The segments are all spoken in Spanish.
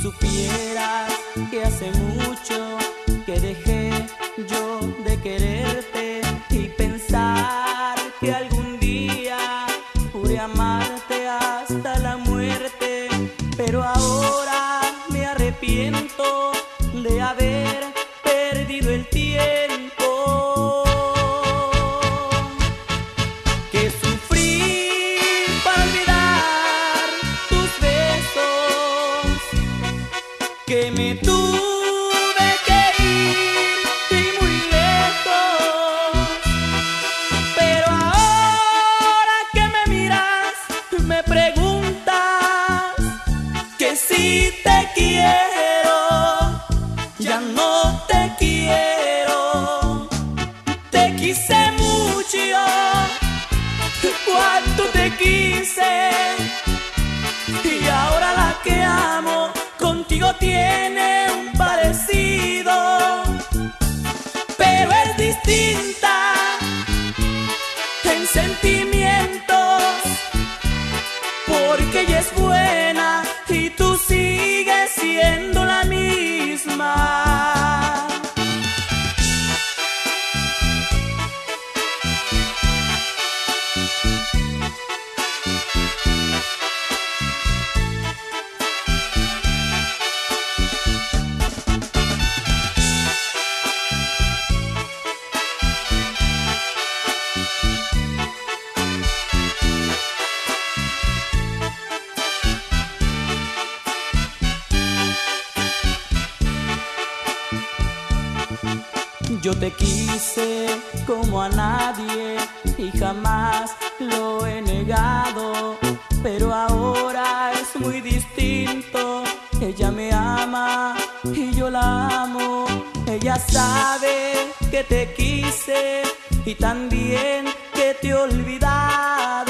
supieras que hace mucho que dejé yo de quererte y pensar que algún día pude amarte hasta la muerte, pero ahora me arrepiento de haber perdido el tiempo. Que sufrí para olvidar tus besos, que me tuve que ir y muy lejos, pero ahora que me miras me preguntas que si te quiero, ya no te quiero. Te quise mucho, cuánto te quise, y ahora la que amo contigo tiene un parecido, pero es distinta en sentimientos, porque ella es buena y tú sigues siendo la misma. Yo te quise como a nadie y jamás lo he negado, pero ahora es muy distinto. Ella me ama y yo la amo. Ella sabe que te quise y también que te he olvidado.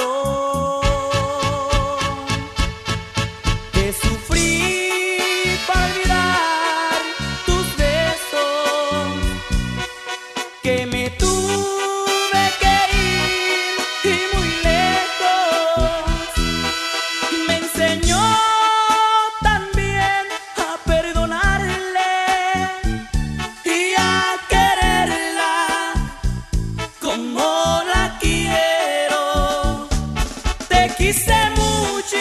Que sufrí para olvidar tus besos, que me tuve que ir y muy lejos. Me enseñó también a perdonarle y a quererla como la quiero. Te quise mucho,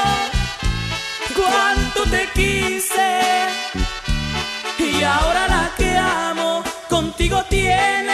cuánto te quise, y ahora la que amo contigo tiene